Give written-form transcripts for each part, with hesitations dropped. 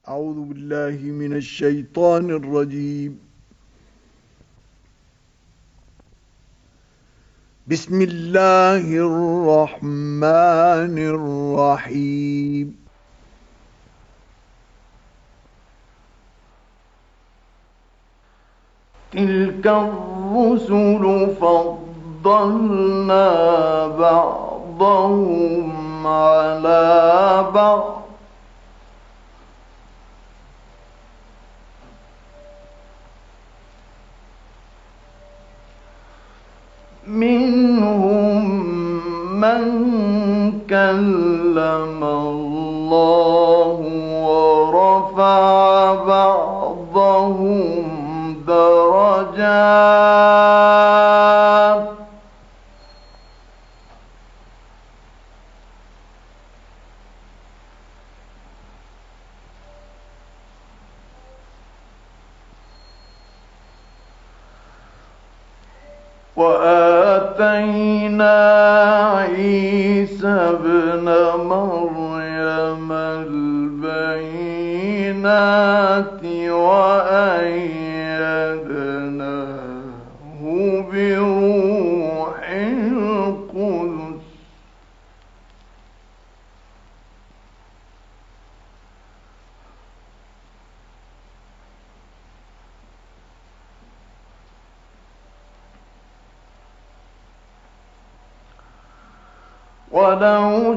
أعوذ بالله من الشيطان الرجيم. بسم الله الرحمن الرحيم. تلك الرسل فضلنا بعضهم على بعض منهم من كلم الله ورفع بعضهم درجات وآتينا عيسى ابن مريم البينات وأيدناه بروح القدس ولو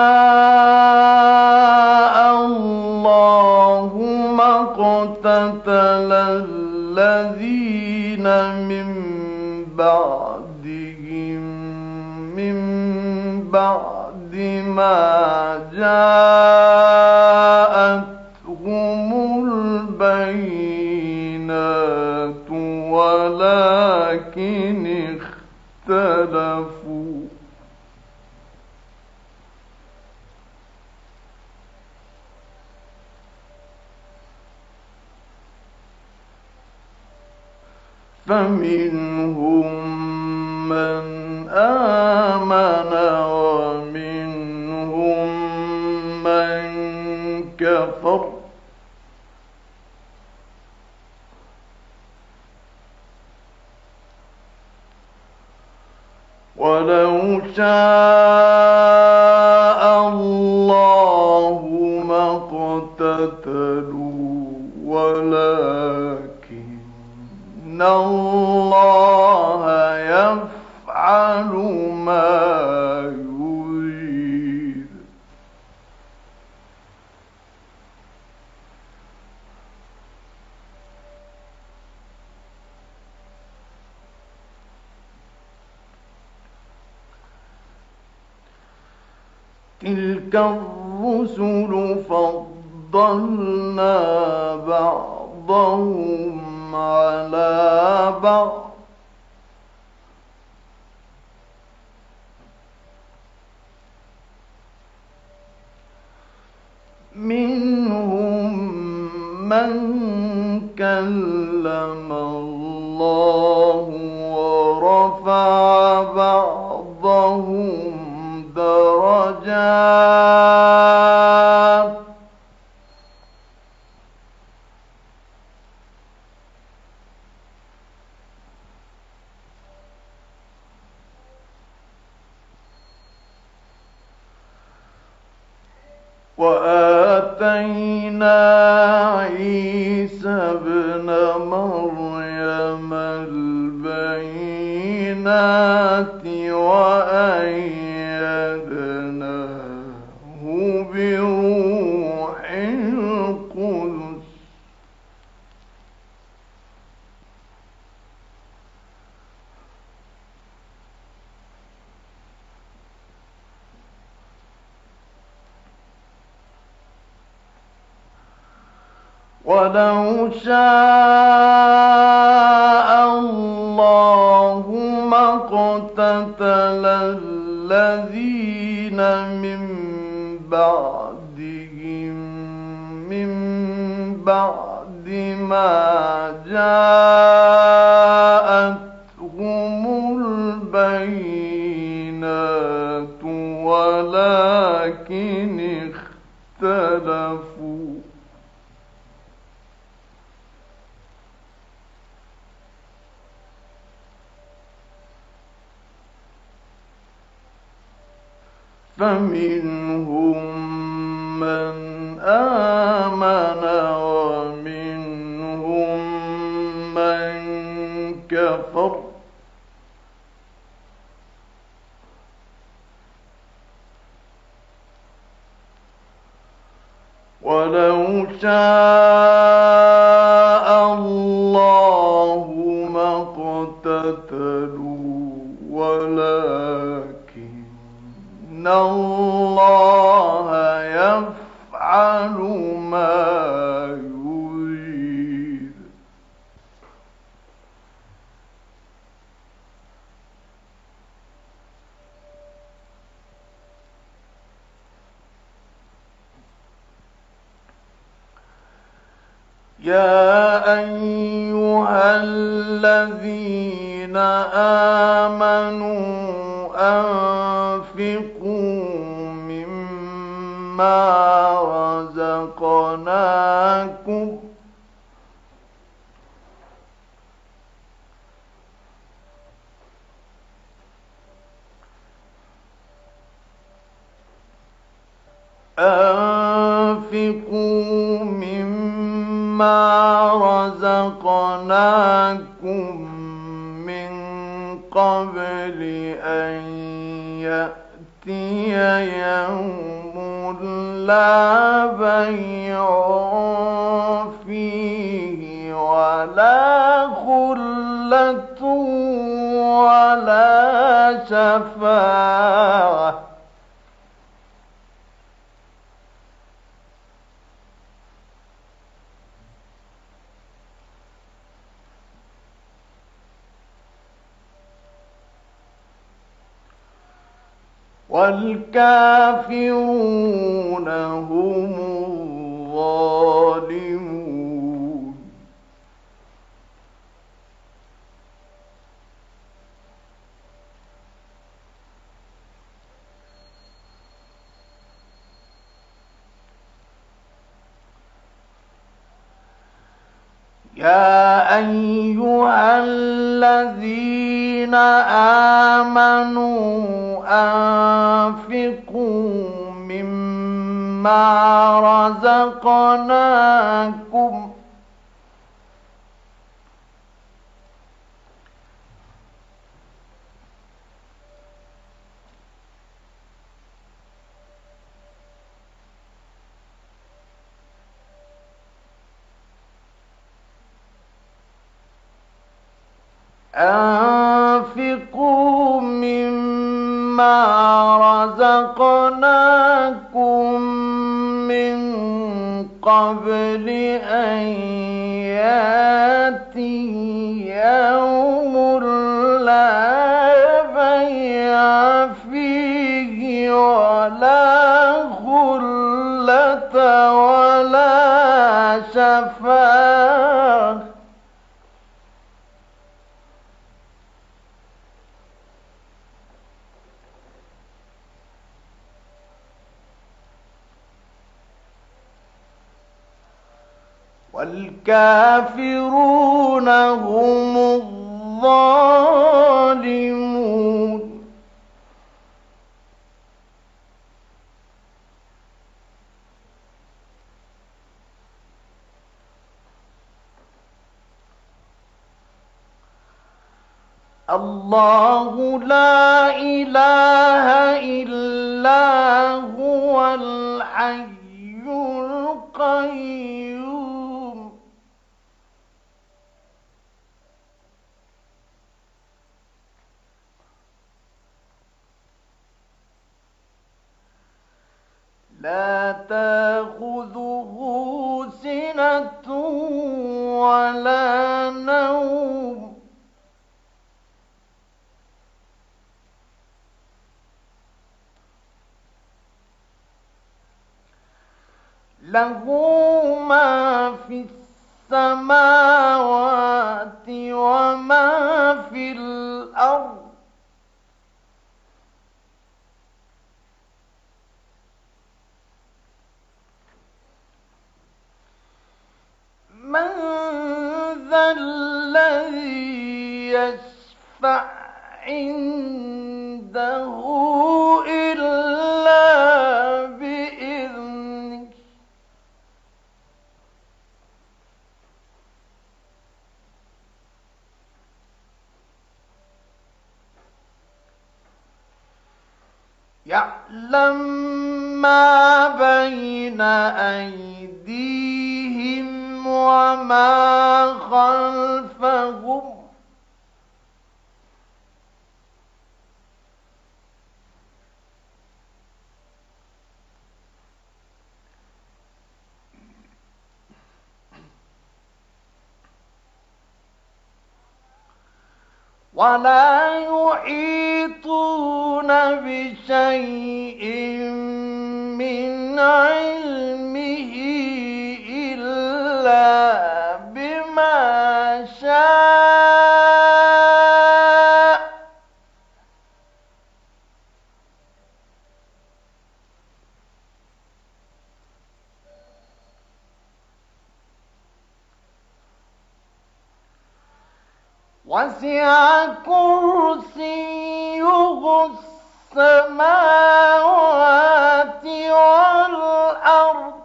شاء الله ما اقتتل الذين من بعدهم من بعد ما جاءتهم البينات ولكن اختلفوا فمنهم من آمن ومنهم من كفر ولو شاء الله ما اقتتلوا ولكن الله يفعل ما يريد تلك الرسل فضلنا بعضهم على بعض منهم من كلم الله ورفع بعضهم درجات وآتينا عيسى ابن مريم البينات وأيدناه بروح القدس ولو شاء الله ما اقتتل الذين من بعدهم من بعد ما جاءتهم البينات ولكن اختلفوا فمنهم من آمن ومنهم من كفر ولو شاء الله ما اقتتلوا ولكن الله يفعل ما يريد. يا أيها الذين آمنوا أنفقوا مما رزقناكم من قبل أن يأتي يوم لا بيع فيه ولا خلة ولا شفاعة والكافرون هم الظالمون. يا أيها الذين آمنوا أنفقوا مما رزقناكم من قبل أن يأتي يوم لا بيع فيه ولا خلة ولا شفاعة والكافرون هم الظالمون. الله لا إله إلا هو الحي القيوم لا تأخذه سنة ولا نوم له ما في السماوات وما في الأرض من ذا الذي يشفع عنده إلا يعلم ما بين أيديهم وما خلفهم ولا يحيطون بشيء من علمه إلا بما شاء وسع كرسيه السماوات والأرض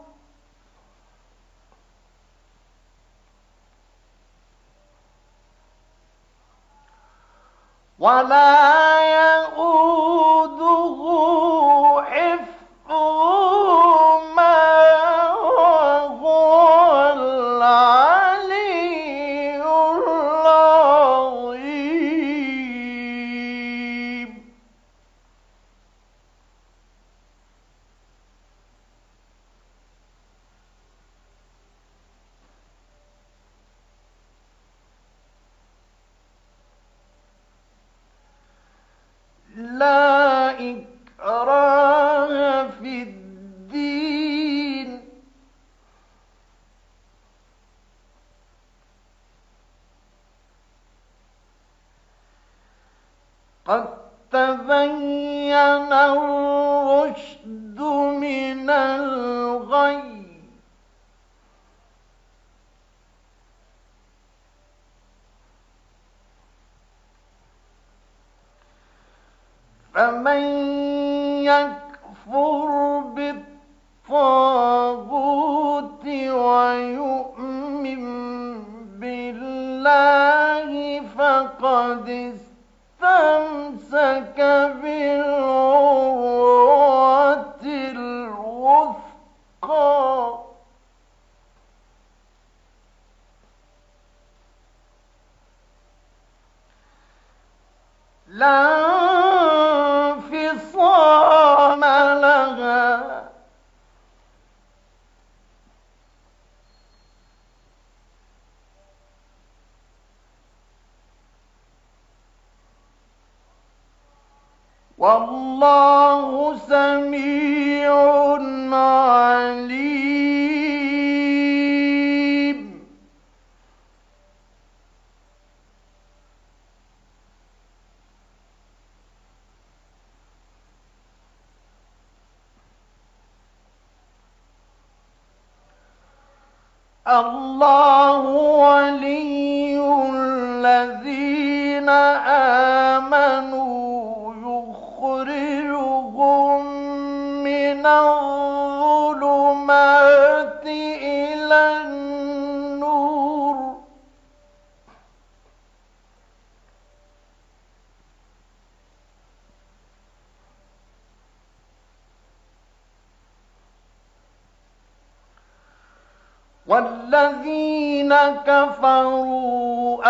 ولا يئوده حفظهما وهو العلي العظيم لا إكراه في الدين قد تبين الرشد من الغي فمن يكفر بالطاغوت ويؤمن بالله فقد استمسك بالعروة الوثقى لا انفصام لها والله سميع عليم الله ولي الذين آمنوا يخرجهم من الظلمات إلى النور والذين كفروا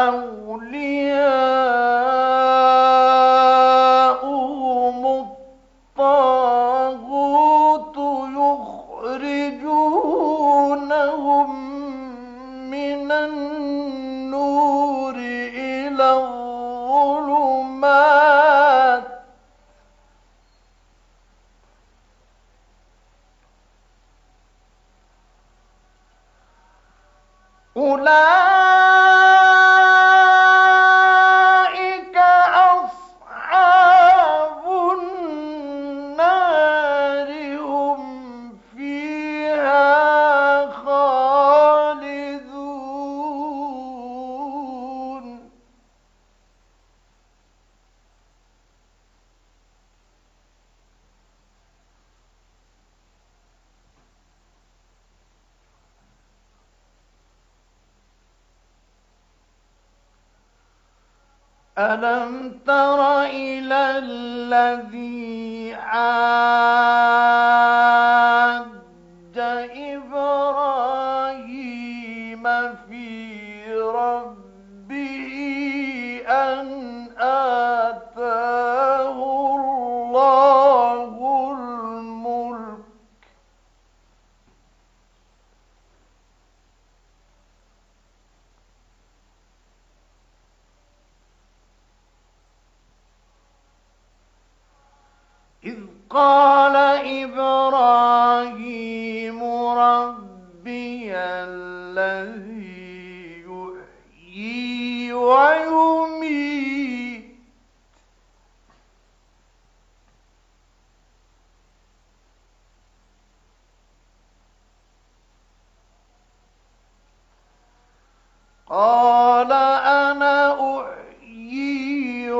أولياؤهم الطاغوت يخرجونهم من النور إلى الظلمات أولئك أصحاب النار هم فيها خالدون ألم تر إلى الذي حاج إبراهيم في ربه أن آتاه الله الملك إذ قال إبراهيم ربي الذي يحيي ويميت قال أنا أحيي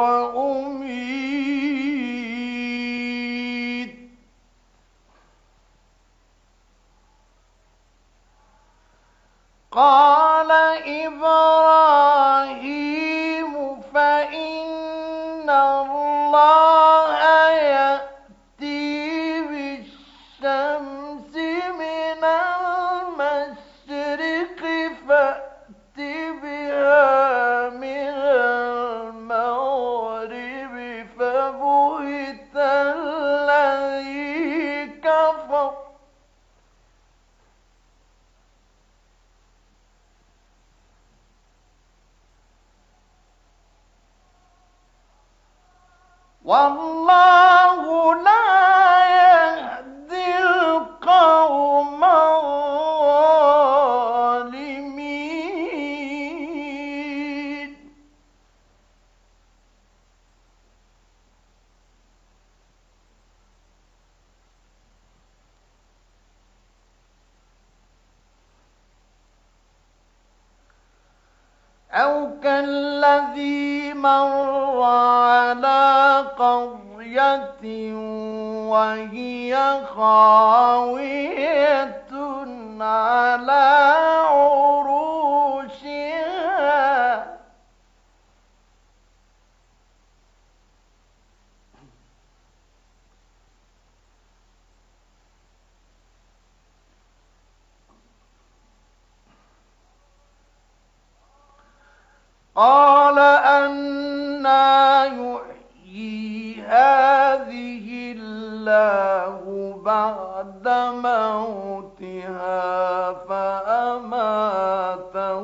وأميت قال إبراهيم فإن الله يأتي بالشمس من المشرق فأت بها من المغرب فبهت الذي كفر والله لا يهدي القوم الظالمين أو كالذي مر على قرية وهي خاوية على عروشها قال أنى يحيي هذه الله بعد موتها فأماته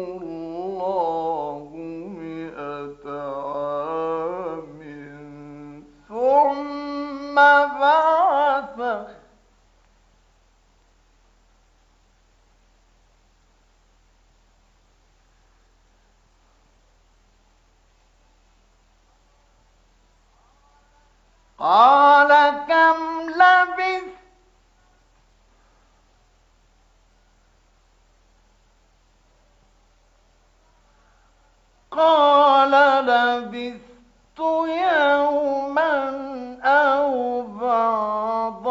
الله 100 عام ثم بعثه قال كم لبثت قال لبثت يوما أو بعض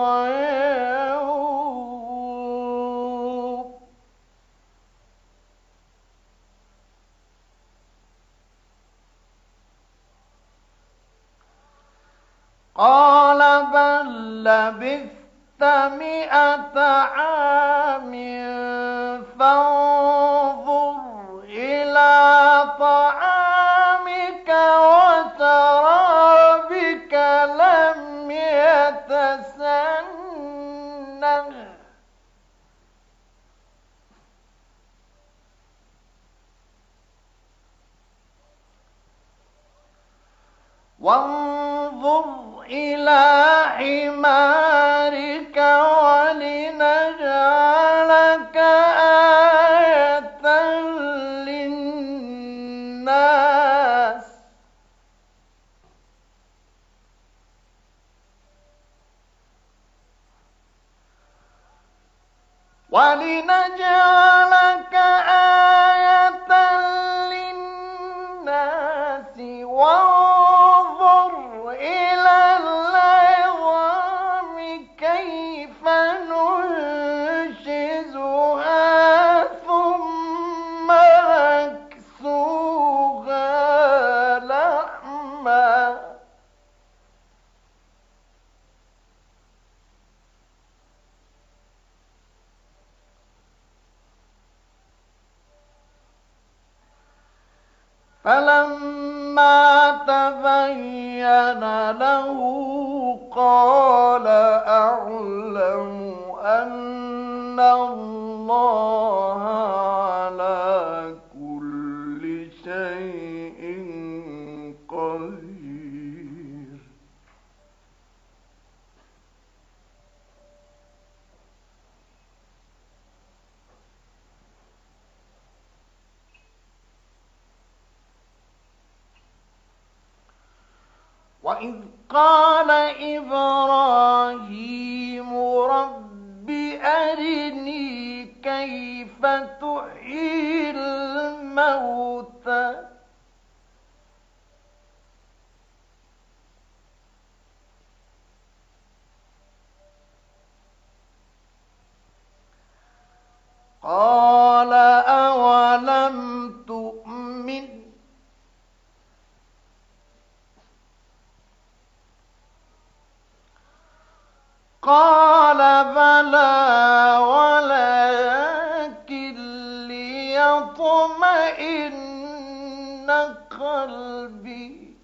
يوم قال بل لبثت 100 عام فانظر إلى طعامك وشرابك لم يتسنه وانظر إلى حمارك ولنجعلك آية للناس وانظر إلى العظام كيف ننشزها ثم نكسوها فلما تبين له قال أعلم أن الله على كل شيء قدير. وإذ قال إبراهيم رب أرني كيف تحيي الموتى قال أولم تؤمن قال بلى ولكن ليطمئن قلبي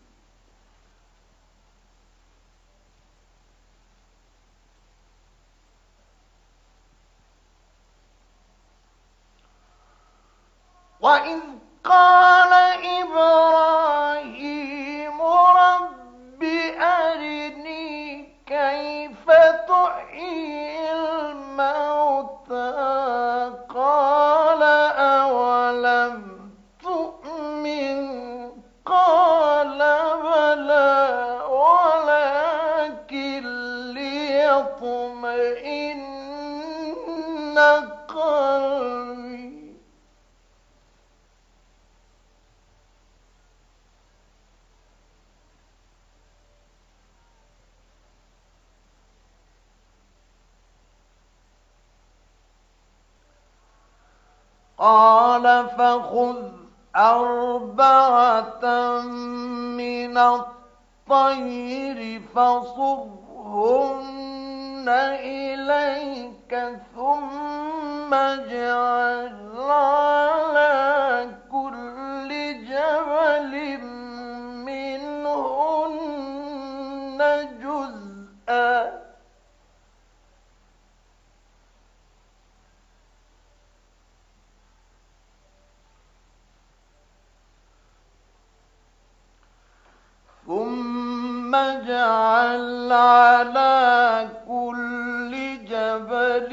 وإذ قال إبراهيم رب أرني كيف تحيي الموتى قال أولم تؤمن قال بلى ولكن ليطمئن قلبي قال فخذ أربعة من الطير فصرهن إليك ثم اجعل على كل جبل منهن جزءا ثم اجعل على كل جبل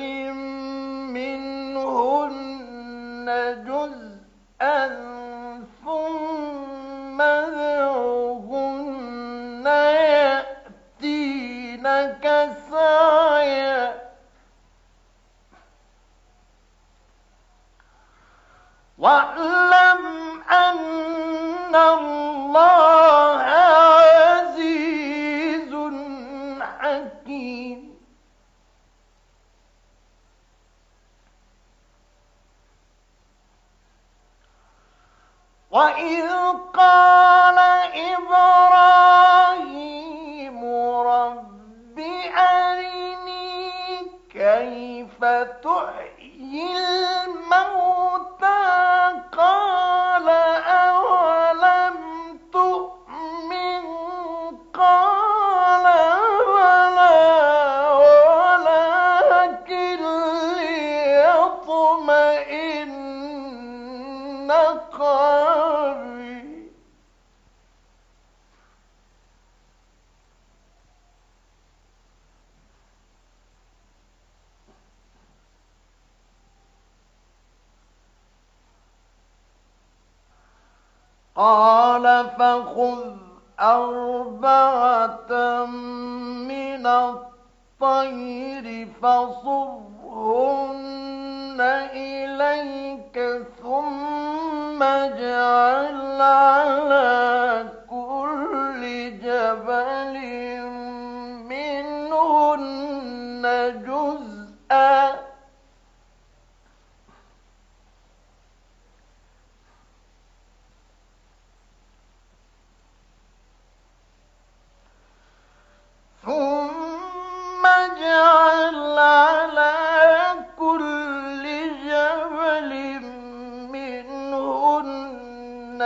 منهن جزءا ثم ادعهن يأتينك سعيا واعلم أن الله عزيز حكيم. وإذ قال إبراهيم رب أرني كيف تحيي الموتى قال أولم تؤمن قال بلى ولكن ليطمئن قلبي قال فخذ أربعة من الطير فصرهن إليك ثم اجعل على كل جبل منهن جزءا ثم اجعل على كل جبل منهن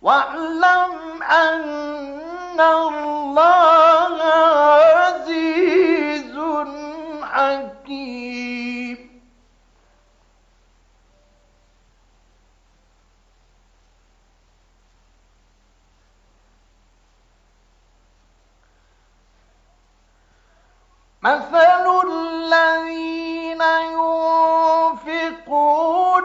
واعلم أن الله عزيز حكيم. مثل الذين ينفقون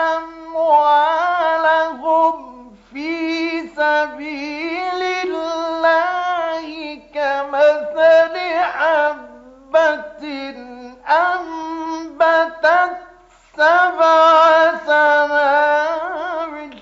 أموالهم في سبيل الله كمثل حبة أنبتت 7 سنابل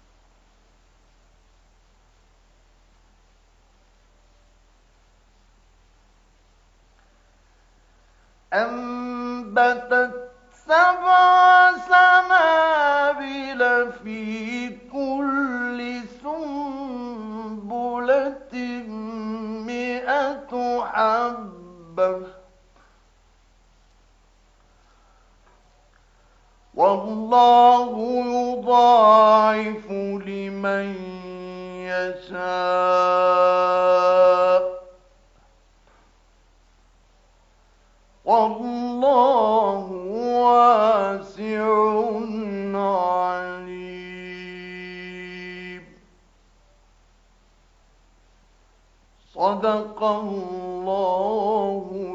في كل سنبلة 100 حبة والله يضاعف لمن يشاء والله واسع عليم. صدق الله